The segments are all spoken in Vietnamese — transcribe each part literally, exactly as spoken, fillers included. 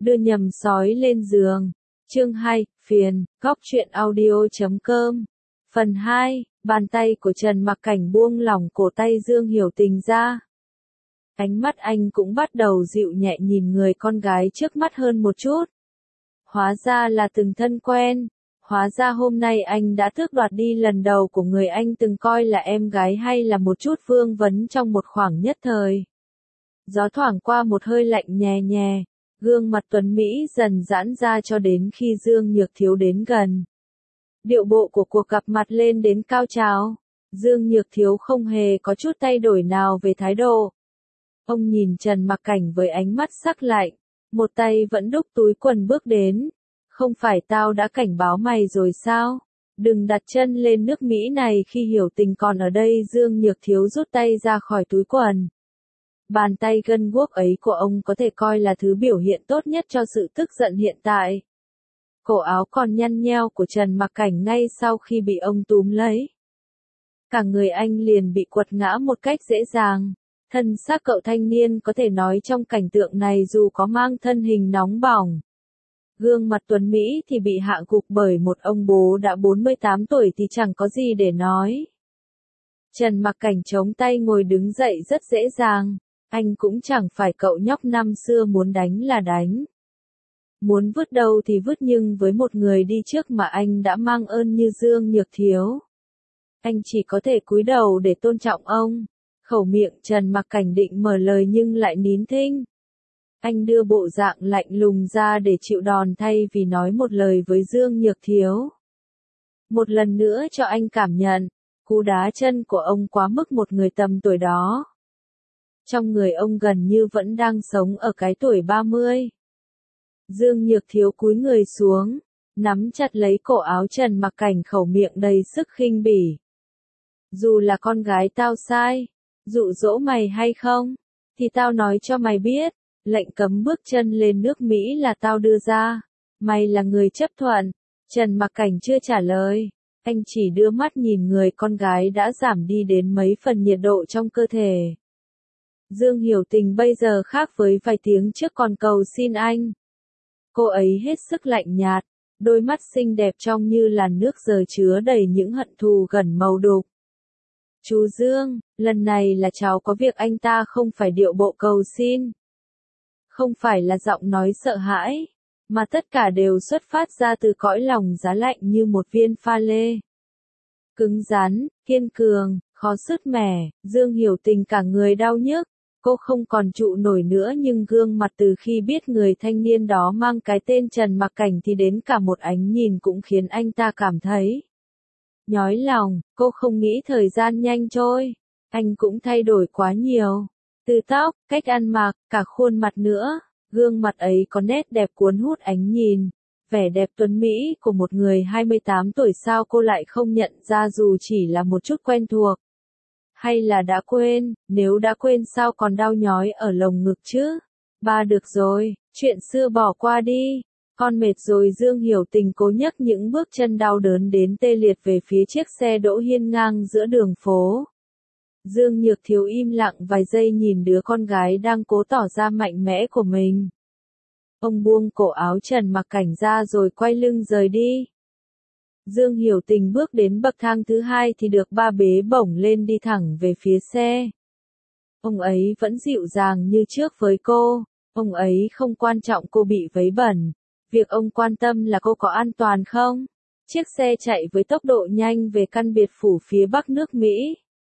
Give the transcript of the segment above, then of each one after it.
đưa nhầm sói lên giường. Chương hai, phiền, góc truyện audio chấm com. Phần hai, bàn tay của Trần Mặc Cảnh buông lỏng cổ tay Dương Hiểu Tình ra. Ánh mắt anh cũng bắt đầu dịu nhẹ nhìn người con gái trước mắt hơn một chút. Hóa ra là từng thân quen. Hóa ra hôm nay anh đã tước đoạt đi lần đầu của người anh từng coi là em gái hay là một chút vương vấn trong một khoảng nhất thời. Gió thoảng qua một hơi lạnh nhè nhè, gương mặt tuấn Mỹ dần giãn ra cho đến khi Dương Nhược Thiếu đến gần. Điệu bộ của cuộc gặp mặt lên đến cao trào, Dương Nhược Thiếu không hề có chút thay đổi nào về thái độ. Ông nhìn Trần Mặc Cảnh với ánh mắt sắc lạnh, một tay vẫn đúc túi quần bước đến. Không phải tao đã cảnh báo mày rồi sao? Đừng đặt chân lên nước Mỹ này khi Hiểu Tình còn ở đây. Dương Nhược Thiếu rút tay ra khỏi túi quần. Bàn tay gân guốc ấy của ông có thể coi là thứ biểu hiện tốt nhất cho sự tức giận hiện tại. Cổ áo còn nhăn nheo của Trần Mặc Cảnh ngay sau khi bị ông túm lấy. Cả người anh liền bị quật ngã một cách dễ dàng. Thân xác cậu thanh niên có thể nói trong cảnh tượng này dù có mang thân hình nóng bỏng. Gương mặt tuấn Mỹ thì bị hạ gục bởi một ông bố đã bốn mươi tám tuổi thì chẳng có gì để nói. Trần Mặc Cảnh chống tay ngồi đứng dậy rất dễ dàng. Anh cũng chẳng phải cậu nhóc năm xưa muốn đánh là đánh. Muốn vứt đâu thì vứt, nhưng với một người đi trước mà anh đã mang ơn như Dương Nhược Thiếu, anh chỉ có thể cúi đầu để tôn trọng ông. Khẩu miệng Trần Mặc Cảnh định mở lời nhưng lại nín thinh. Anh đưa bộ dạng lạnh lùng ra để chịu đòn thay vì nói một lời với Dương Nhược Thiếu. Một lần nữa cho anh cảm nhận, cú đá chân của ông quá mức một người tầm tuổi đó. Trong người ông gần như vẫn đang sống ở cái tuổi ba mươi. Dương Nhược Thiếu cúi người xuống, nắm chặt lấy cổ áo Trần Mặc Cảnh, khẩu miệng đầy sức khinh bỉ. Dù là con gái tao sai, dụ dỗ mày hay không, thì tao nói cho mày biết, lệnh cấm bước chân lên nước Mỹ là tao đưa ra. Mày là người chấp thuận. Trần Mặc Cảnh chưa trả lời. Anh chỉ đưa mắt nhìn người con gái đã giảm đi đến mấy phần nhiệt độ trong cơ thể. Dương Hiểu Tình bây giờ khác với vài tiếng trước còn cầu xin anh. Cô ấy hết sức lạnh nhạt, đôi mắt xinh đẹp trong như làn nước giờ chứa đầy những hận thù gần màu đục. Chú Dương, lần này là cháu có việc, anh ta không phải điệu bộ cầu xin. Không phải là giọng nói sợ hãi, mà tất cả đều xuất phát ra từ cõi lòng giá lạnh như một viên pha lê. Cứng rắn, kiên cường, khó sứt mẻ. Dương Hiểu Tình cả người đau nhức, cô không còn trụ nổi nữa, nhưng gương mặt từ khi biết người thanh niên đó mang cái tên Trần Mặc Cảnh thì đến cả một ánh nhìn cũng khiến anh ta cảm thấy nhói lòng. Cô không nghĩ thời gian nhanh trôi, anh cũng thay đổi quá nhiều. Từ tóc, cách ăn mặc, cả khuôn mặt nữa, gương mặt ấy có nét đẹp cuốn hút ánh nhìn, vẻ đẹp tuấn Mỹ của một người hai mươi tám tuổi. Sao cô lại không nhận ra dù chỉ là một chút quen thuộc? Hay là đã quên? Nếu đã quên sao còn đau nhói ở lồng ngực chứ? Ba được rồi, chuyện xưa bỏ qua đi. Con mệt rồi. Dương Hiểu Tình cố nhấc những bước chân đau đớn đến tê liệt về phía chiếc xe đỗ hiên ngang giữa đường phố. Dương Nhược Thiếu im lặng vài giây nhìn đứa con gái đang cố tỏ ra mạnh mẽ của mình. Ông buông cổ áo Trần Mặc Cảnh ra rồi quay lưng rời đi. Dương Hiểu Tình bước đến bậc thang thứ hai thì được ba bế bổng lên đi thẳng về phía xe. Ông ấy vẫn dịu dàng như trước với cô, ông ấy không quan trọng cô bị vấy bẩn, việc ông quan tâm là cô có an toàn không. Chiếc xe chạy với tốc độ nhanh về căn biệt phủ phía bắc nước Mỹ.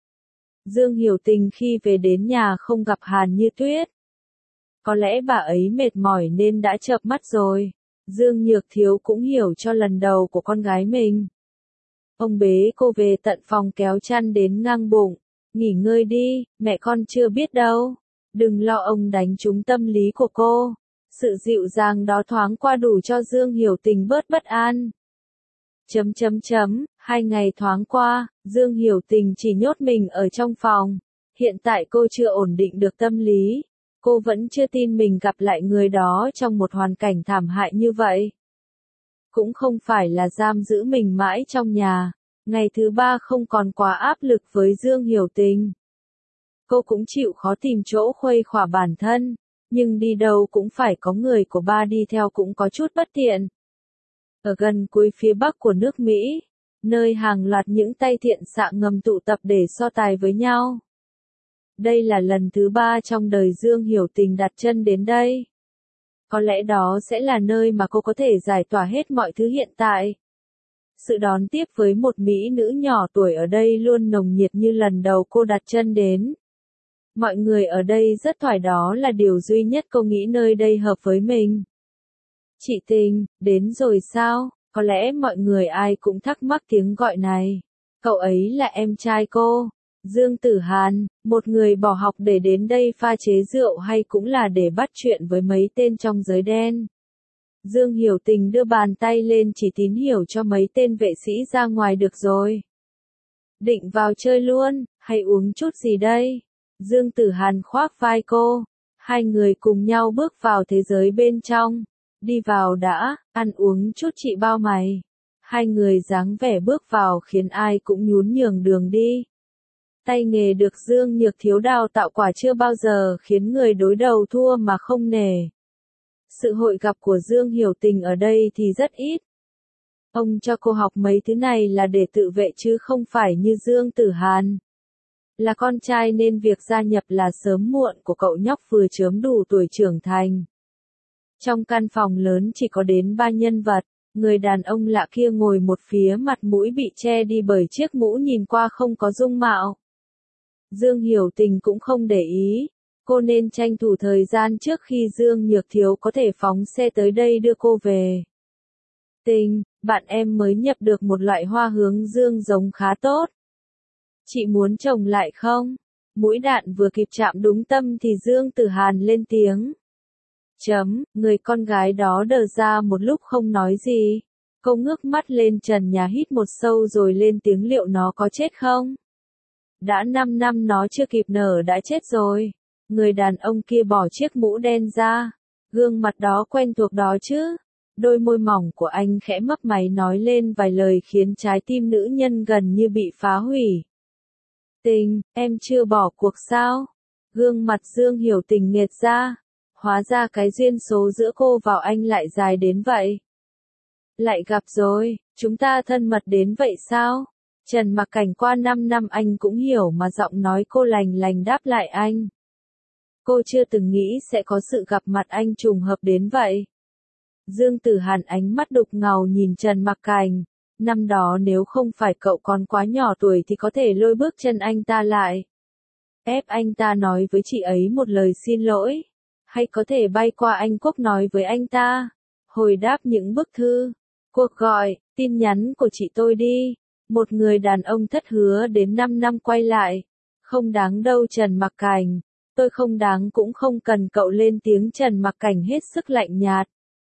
Dương Hiểu Tình khi về đến nhà không gặp Hàn Như Tuyết. Có lẽ bà ấy mệt mỏi nên đã chợp mắt rồi. Dương Nhược Thiếu cũng hiểu cho lần đầu của con gái mình. Ông bế cô về tận phòng kéo chăn đến ngang bụng. Nghỉ ngơi đi, mẹ con chưa biết đâu. Đừng lo ông đánh trúng tâm lý của cô. Sự dịu dàng đó thoáng qua đủ cho Dương Hiểu Tình bớt bất an. Chấm chấm chấm, hai ngày thoáng qua, Dương Hiểu Tình chỉ nhốt mình ở trong phòng. Hiện tại cô chưa ổn định được tâm lý. Cô vẫn chưa tin mình gặp lại người đó trong một hoàn cảnh thảm hại như vậy. Cũng không phải là giam giữ mình mãi trong nhà. Ngày thứ ba không còn quá áp lực với Dương Hiểu Tình. Cô cũng chịu khó tìm chỗ khuây khỏa bản thân. Nhưng đi đâu cũng phải có người của ba đi theo cũng có chút bất tiện. Ở gần cuối phía bắc của nước Mỹ, nơi hàng loạt những tay thiện xạ ngầm tụ tập để so tài với nhau. Đây là lần thứ ba trong đời Dương Hiểu Tình đặt chân đến đây. Có lẽ đó sẽ là nơi mà cô có thể giải tỏa hết mọi thứ hiện tại. Sự đón tiếp với một mỹ nữ nhỏ tuổi ở đây luôn nồng nhiệt như lần đầu cô đặt chân đến. Mọi người ở đây rất thoải, đó là điều duy nhất cô nghĩ nơi đây hợp với mình. Chị Tình, đến rồi sao? Có lẽ mọi người ai cũng thắc mắc tiếng gọi này. Cậu ấy là em trai cô, Dương Tử Hàn, một người bỏ học để đến đây pha chế rượu hay cũng là để bắt chuyện với mấy tên trong giới đen. Dương Hiểu Tình đưa bàn tay lên chỉ tín hiệu cho mấy tên vệ sĩ ra ngoài được rồi. Định vào chơi luôn, hay uống chút gì đây? Dương Tử Hàn khoác vai cô. Hai người cùng nhau bước vào thế giới bên trong. Đi vào đã, ăn uống chút chị bao mày. Hai người dáng vẻ bước vào khiến ai cũng nhún nhường đường đi. Tay nghề được Dương Nhược Thiếu đào tạo quả chưa bao giờ khiến người đối đầu thua mà không nể. Sự hội gặp của Dương Hiểu Tình ở đây thì rất ít. Ông cho cô học mấy thứ này là để tự vệ chứ không phải như Dương Tử Hàn. Là con trai nên việc gia nhập là sớm muộn của cậu nhóc vừa chớm đủ tuổi trưởng thành. Trong căn phòng lớn chỉ có đến ba nhân vật, người đàn ông lạ kia ngồi một phía, mặt mũi bị che đi bởi chiếc mũ nhìn qua không có dung mạo. Dương Hiểu Tình cũng không để ý, cô nên tranh thủ thời gian trước khi Dương Nhược Thiếu có thể phóng xe tới đây đưa cô về. Tình, bạn em mới nhập được một loại hoa hướng dương giống khá tốt. Chị muốn trồng lại không? Mũi đạn vừa kịp chạm đúng tâm thì Dương Tử Hàn lên tiếng. Chấm, người con gái đó đờ ra một lúc không nói gì. Cô ngước mắt lên trần nhà hít một sâu rồi lên tiếng, liệu nó có chết không? Đã năm năm nó chưa kịp nở đã chết rồi. Người đàn ông kia bỏ chiếc mũ đen ra. Gương mặt đó quen thuộc đó chứ. Đôi môi mỏng của anh khẽ mấp máy nói lên vài lời khiến trái tim nữ nhân gần như bị phá hủy. Tình, em chưa bỏ cuộc sao? Gương mặt Dương Hiểu Tình nghệt ra. Hóa ra cái duyên số giữa cô và anh lại dài đến vậy. Lại gặp rồi, chúng ta thân mật đến vậy sao? Trần Mặc Cảnh qua năm năm anh cũng hiểu mà giọng nói cô lành lành đáp lại anh. Cô chưa từng nghĩ sẽ có sự gặp mặt anh trùng hợp đến vậy. Dương Tử Hàn ánh mắt đục ngầu nhìn Trần Mặc Cảnh. Năm đó nếu không phải cậu còn quá nhỏ tuổi thì có thể lôi bước chân anh ta lại. Ép anh ta nói với chị ấy một lời xin lỗi. Hay có thể bay qua Anh Quốc nói với anh ta. Hồi đáp những bức thư, cuộc gọi, tin nhắn của chị tôi đi. Một người đàn ông thất hứa đến năm năm quay lại. Không đáng đâu Trần Mặc Cảnh. Tôi không đáng cũng không cần cậu lên tiếng. Trần Mặc Cảnh hết sức lạnh nhạt.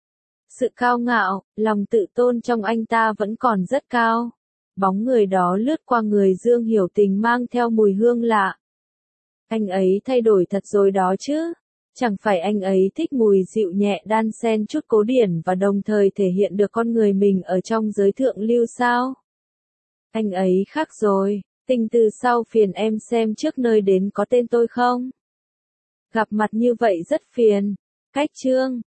Sự cao ngạo, lòng tự tôn trong anh ta vẫn còn rất cao. Bóng người đó lướt qua người Dương Hiểu Tình mang theo mùi hương lạ. Anh ấy thay đổi thật rồi đó chứ. Chẳng phải anh ấy thích mùi dịu nhẹ đan xen chút cố điển và đồng thời thể hiện được con người mình ở trong giới thượng lưu sao? Anh ấy khác rồi. Tình từ sau phiền em xem trước nơi đến có tên tôi không? Gặp mặt như vậy rất phiền. Cách chương